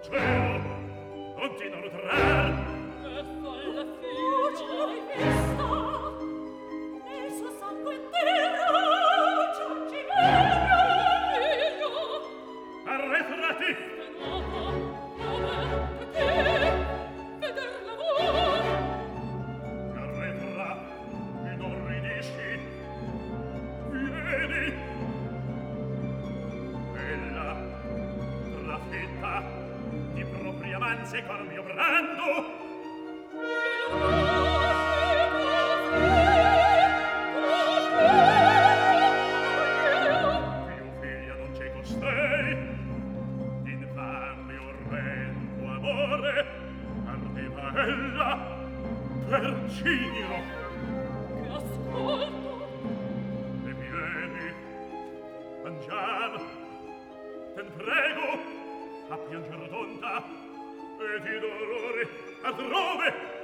cielo, non ti nutrar. Che folle figlio hai vista? Nel suo sangue intero giungi meglio, figlio. Arretrati! Se col mio brando più figlia non c'è costei infame orrendo amore ardeva ella per Ciro che ascolto e vieni mangiam ten prego a pianger tonta e di dolore altrove